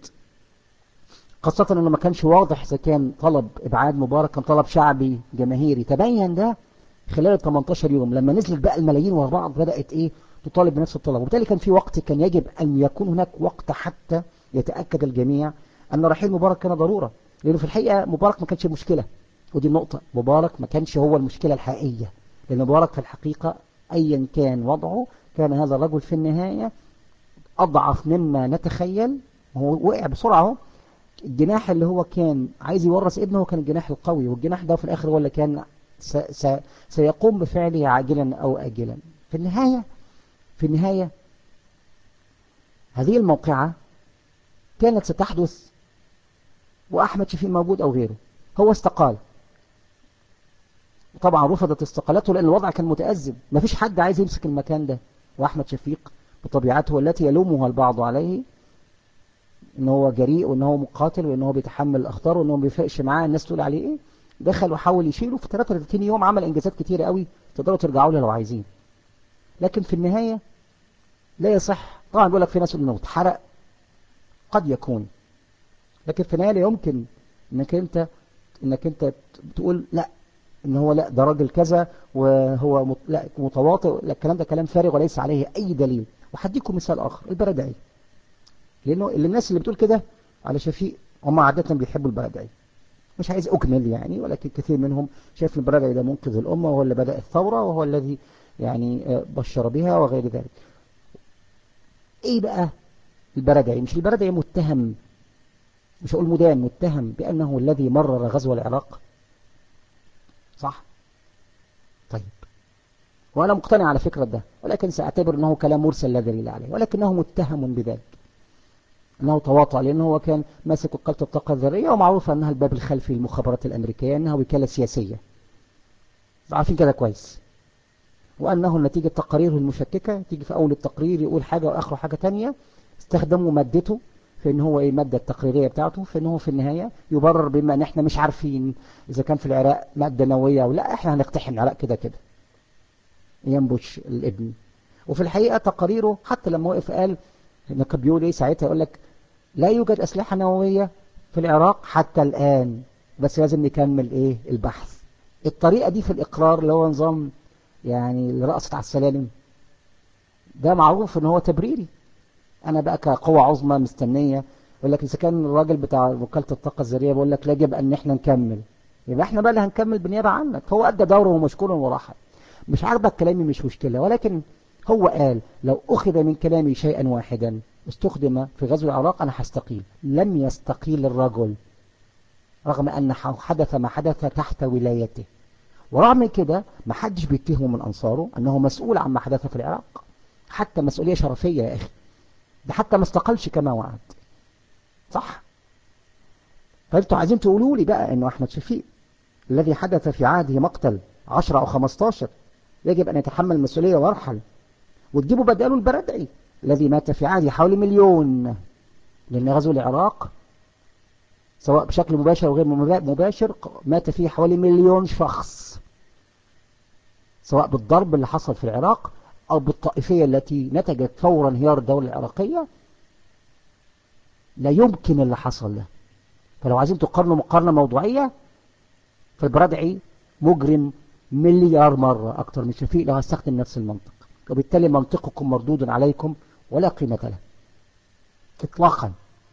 خاصة انه ما كانش واضح اذا كان طلب ابعاد مبارك كان طلب شعبي جماهيري. تبين ده خلال ال تمنتاشر يوم لما نزلت بقى الملايين ورا بعض بدأت ايه تطالب بنفس الطلب، وبالتالي كان في وقت كان يجب ان يكون هناك وقت حتى يتأكد الجميع ان رحيل مبارك كان ضرورة، لانه في الحقيقة مبارك ما كانش مشكلة، ودي النقطة، مبارك ما كانش هو المشكلة الحقيقية، لان مبارك في الحقيقة ايا كان وضعه كان هذا الرجل في النهاية اضعف مما نتخيل. هو وقع بسرعة اهو. الجناح اللي هو كان عايز يورث ابنه كان الجناح القوي، والجناح ده في الآخر هو اللي كان س س سيقوم بفعله عاجلا أو آجلا. في النهاية في النهاية هذه الموقعة كانت ستحدث وأحمد شفيق موجود أو غيره. هو استقال، طبعا رفضت استقالته لأن الوضع كان متأزم، ما فيش حد عايز يمسك المكان ده، وأحمد شفيق بطبيعته التي يلومها البعض عليه ان هو جريء وان هو مقاتل وان هو بيتحمل الاخطار وان هو ما بيفرقش معاه الناس تقول عليه ايه، دخل وحاول يشيله في تلاتة وتلاتين يوم، عمل انجازات كتيره قوي تقدروا ترجعوا له لو عايزين. لكن في النهايه لا يصح، طبعا بيقول لك في ناس انه اتحرق، قد يكون، لكن في النهايه لا يمكن انك انت انك انت تقول لا ان هو لا ده راجل كذا وهو مت... لا متواطئ، لا الكلام ده كلام فارغ وليس عليه اي دليل. وهديكم مثال اخر، البرادعي، لانه اللي الناس اللي بتقول كده على شفيق هم عاده بيحبوا البرادعي، مش عايز أكمل يعني، ولكن كثير منهم شايف البرادعي ده منقذ الأمة وهو اللي بدأ الثورة وهو الذي يعني بشر بها وغير ذلك. إيه بقى البرادعي؟ مش البرادعي متهم، مش هقول مدان، متهم بأنه الذي مرر غزو العراق، صح؟ طيب، وأنا مقتنع على فكرة ده، ولكن سأعتبر أنه كلام مرسل لا دليل عليه، ولكنه متهم بذلك أنه تواطأ، لأنه هو كان ماسك وكالة الطاقة الذرية، ومعروف أنها الباب الخلفي للمخابرات الأمريكية، أنها وكالة سياسية، عارفين كده كويس، وأنه نتيجة تقاريره المشككة تيجي في أول التقرير يقول حاجة وآخره حاجة تانية، استخدموا مادته في ان هو ايه المادة التقريرية بتاعته في انه في النهاية يبرر بما ان احنا مش عارفين اذا كان في العراق مادة نووية او لا، احنا هنقتحم العراق كده كده ينبش الابن. وفي الحقيقة تقاريره حتى لما وقف قال ان كان بيقول ايه ساعتها، يقول لك لا يوجد اسلحة نووية في العراق حتى الان، بس لازم نكمل ايه البحث. الطريقة دي في الاقرار اللي هو نظام يعني اللي رقصت على السلالم ده معروف ان هو تبريري. انا بقى كقوة عظمى مستنية يقول لك اذا كان الراجل بتاع وكالة الطاقة الذرية بيقول لك لا يجب ان احنا نكمل، يبقى احنا بقى اللي هنكمل بالنيابة عنك. هو ادى دوره ومشكور وراحل، مش عاجبك كلامي مش مشكلة، ولكن هو قال لو اخذ من كلامي شيئا واحدا استخدم في غزو العراق انا هستقيل. لم يستقيل الرجل رغم ان حدث ما حدث تحت ولايته، ورغم كده ما حدش بيتهمه من انصاره انه مسؤول عما حدث في العراق، حتى مسؤولية شرفية يا اخي، ده حتى ما استقلش كما وعد، صح؟ فانتوا عايزين تقولوا لي بقى انه احمد شفيق الذي حدث في عهده مقتل عشرة او خمستاشر يجب ان يتحمل المسؤولية ويرحل، وتجيبوا بداله البرادعي الذي مات في عهده حوالي مليون، لان غزو العراق سواء بشكل مباشر أو غير مباشر، مات فيه حوالي مليون شخص، سواء بالضرب اللي حصل في العراق أو بالطائفية التي نتجت فور انهيار الدولة العراقية. لا يمكن اللي حصل ده. فلو عايزين تقارنوا مقارنة موضوعية، فالبرادعي مجرم مليار مرة أكتر من شفيق لو هستخدم نفس المنطق، وبالتالي منطقكم مردود عليكم ولا قيمة له إطلاقا.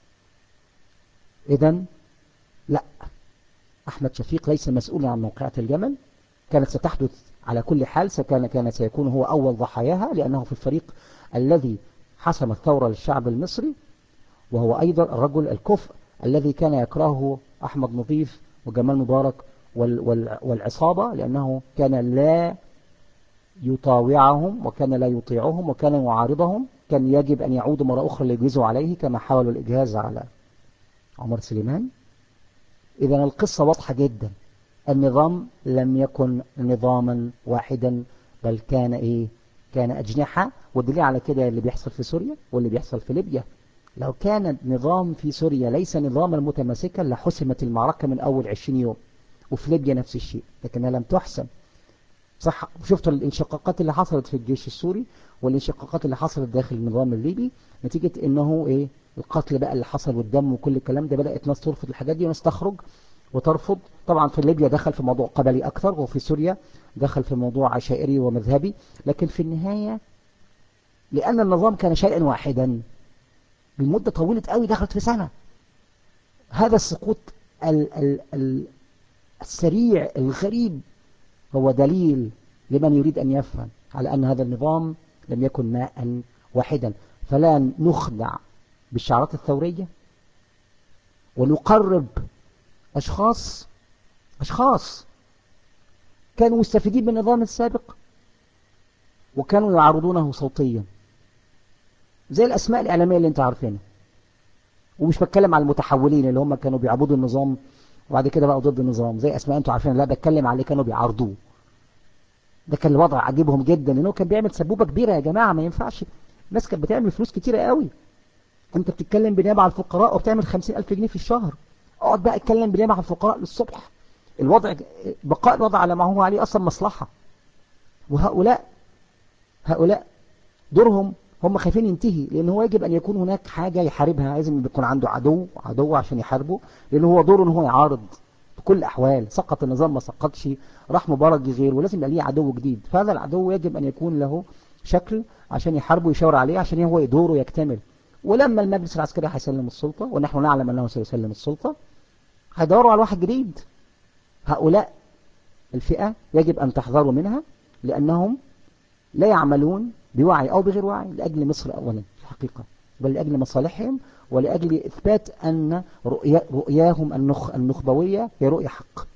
إذن لا، أحمد شفيق ليس مسؤولا عن موقعة الجمل، كانت ستحدث على كل حال، سكان كان سيكون هو أول ضحاياها، لأنه في الفريق الذي حسم الثورة للشعب المصري، وهو أيضا الرجل الكفء الذي كان يكرهه أحمد نظيف وجمال مبارك وال وال والعصابة، لأنه كان لا يطاوعهم وكان لا يطيعهم وكان يعارضهم. كان يجب أن يعودوا مرة أخرى ليجهزوا عليه كما حاولوا الإجهاز على عمر سليمان. إذن القصة واضحة جدا. النظام لم يكن نظاما واحدا، بل كان إيه؟ كان أجنحة. والدليل على كده اللي بيحصل في سوريا واللي بيحصل في ليبيا. لو كان النظام في سوريا ليس نظاما متماسكا لحسمت المعركة من أول عشرين يوم، وفي ليبيا نفس الشيء، لكنها لم تحسم. صح، شفتوا الانشقاقات اللي حصلت في الجيش السوري والانشقاقات اللي حصلت داخل النظام الليبي، نتيجة انه ايه؟ القتل بقى اللي حصل والدم وكل الكلام ده، بدأت ناس ترفض الحاجات دي وناس تخرج وترفض. طبعا في ليبيا دخل في موضوع قبلي اكثر، وفي سوريا دخل في موضوع عشائري ومذهبي، لكن في النهاية لأن النظام كان شيئا واحدا لمدة طويلة قوي، دخلت في سنة. هذا السقوط ال ال ال السريع الغريب هو دليل لمن يريد أن يفهم على أن هذا النظام لم يكن ماء واحدا. فلا نخدع بالشعارات الثورية ونقرب أشخاص أشخاص كانوا مستفيدين من النظام السابق وكانوا يعرضونه صوتيا، زي الأسماء الإعلامية اللي انت عارفينها. ومش بتكلم على المتحولين اللي هم كانوا بيعبدوا النظام وبعد كده بقوا ضد النظام زي أسماء انتوا عارفينها، لا بتكلم على اللي كانوا بيعارضوه. ده كان الوضع عجيبهم جدا، لأنه كان بيعمل سبوبة كبيرة يا جماعة، ما ينفعش. الناس كانت بتعمل فلوس كتيرة قوي. انت بتتكلم بنيابة على الفقراء وبتعمل خمسين ألف جنيه في الشهر، اقعد بقى اتكلم بنيابة على الفقراء للصبح. الوضع بقاء الوضع على ما هو عليه أصلا مصلحة. وهؤلاء هؤلاء دورهم هم خايفين ينتهي، لأن هو يجب أن يكون هناك حاجة يحاربها، لازم يكون عنده عدو عدو عشان يحاربه، لأن هو دوره ان هو يعارض بكل الأحوال. سقط النظام ما سقطش، راح مبارك غير، ولازم يبقى ليه عدو جديد. فهذا العدو يجب أن يكون له شكل عشان يحاربه ويشاور عليه عشان هو دوره يكتمل. ولما المجلس العسكري هيسلم السلطة، ونحن نعلم أنه سيسلم السلطة، هيدوروا على واحد جديد. هؤلاء الفئة يجب أن تحذروا منها، لأنهم لا يعملون بوعي أو بغير وعي لأجل مصر أولا في الحقيقة، بل لأجل مصالحهم ولأجل إثبات أن رؤيا رؤياهم النخ النخبوية هي رؤية حق.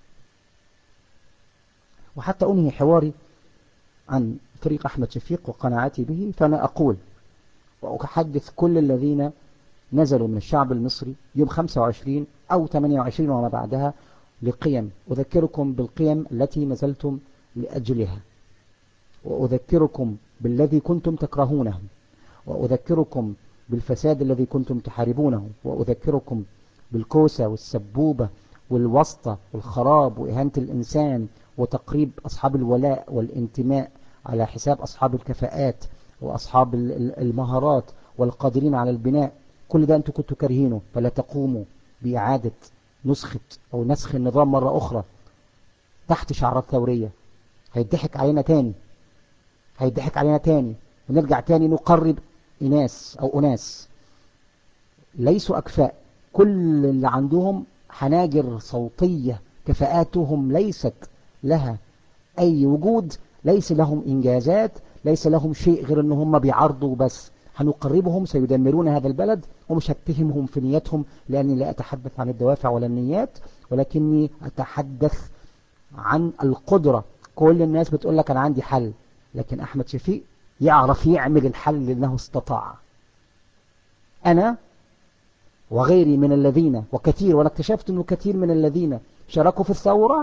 وحتى أنهي حواري عن فريق أحمد شفيق وقناعتي به، فأنا أقول وأحدث كل الذين نزلوا من الشعب المصري يوم خمسة وعشرين أو ثمانية وعشرين وما بعدها لقيم، أذكركم بالقيم التي نزلتم لأجلها، وأذكركم بالذي كنتم تكرهونه، وأذكركم بالفساد الذي كنتم تحاربونه، وأذكركم بالكوسة والسبوبة والوسطة والخراب وإهانة الإنسان وتقريب أصحاب الولاء والانتماء على حساب أصحاب الكفاءات وأصحاب المهارات والقادرين على البناء. كل ده أنتم كنتوا كارهينه، فلا تقوموا بإعادة نسخة أو نسخ النظام مرة أخرى تحت شعارات ثورية. هيضحك علينا تاني هيضحك علينا تاني ونرجع تاني نقرب إناس أو أناس ليسوا أكفاء، كل اللي عندهم حناجر صوتية، كفاءاتهم ليست لها أي وجود، ليس لهم إنجازات، ليس لهم شيء غير أن هم بيعرضوا بس. هنقربهم سيدمرون هذا البلد، ومش هتهمهم في نيتهم، لأني لا أتحدث عن الدوافع ولا النيات، ولكني أتحدث عن القدرة. كل الناس بتقول لك أنا عندي حل، لكن أحمد شفيق يعرف يعمل الحل لأنه استطاع. أنا وغيري من الذين وكثير، وأنا اكتشفت أنه كثير من الذين شاركوا في الثورة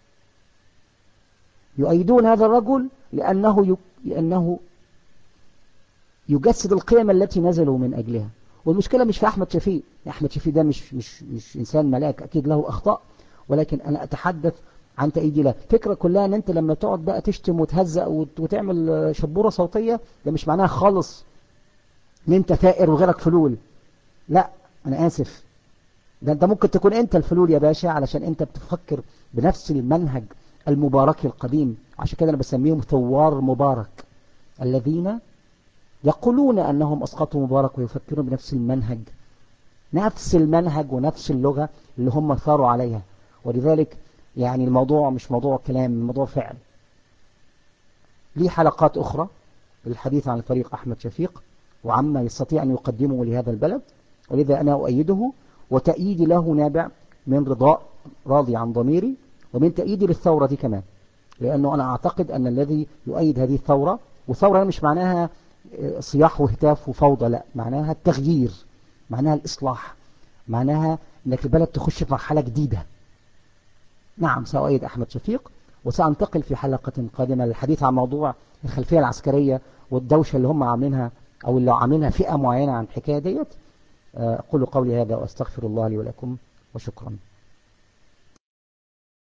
يؤيدون هذا الرجل لأنه لأنه يجسد القيم التي نزلوا من أجلها، والمشكلة مش في أحمد شفيق، أحمد شفيق ده مش مش مش إنسان ملاك، أكيد له أخطاء، ولكن أنا أتحدث عن تأييدي له. الفكرة كلها أن أنت لما تقعد بقى تشتم وتهزأ وتعمل شبورة صوتية، ده مش معناها خالص أن أنت ثائر وغيرك فلول. لا، أنا آسف، ده أنت ممكن تكون أنت الفلول يا باشا، علشان أنت بتفكر بنفس المنهج المبارك القديم. عشان كده أنا بسميهم ثوار مبارك، الذين يقولون أنهم أسقطوا مبارك ويفكرون بنفس المنهج، نفس المنهج ونفس اللغة اللي هم ثاروا عليها. ولذلك يعني الموضوع مش موضوع كلام، الموضوع فعل. لي حلقات أخرى للحديث عن الفريق أحمد شفيق وعما يستطيع أن يقدمه لهذا البلد، ولذا أنا أؤيده، وتأييدي له نابع من رضاء راضي عن ضميري، ومن تأييدي للثورة دي كمان، لأنه أنا أعتقد أن الذي يؤيد هذه الثورة، وثورة مش معناها صياح وهتاف وفوضى، لا، معناها التغيير، معناها الإصلاح، معناها أنك البلد تخش في مرحلة جديدة. نعم، سأؤيد أحمد شفيق، وسأنتقل في حلقة قادمة للحديث عن موضوع الخلفية العسكرية والدوشة اللي هم عاملينها، أو اللي عاملينها فئة معينة عن الحكاية ديت. أقول قولي هذا وأستغفر الله لي ولكم، وشكرا.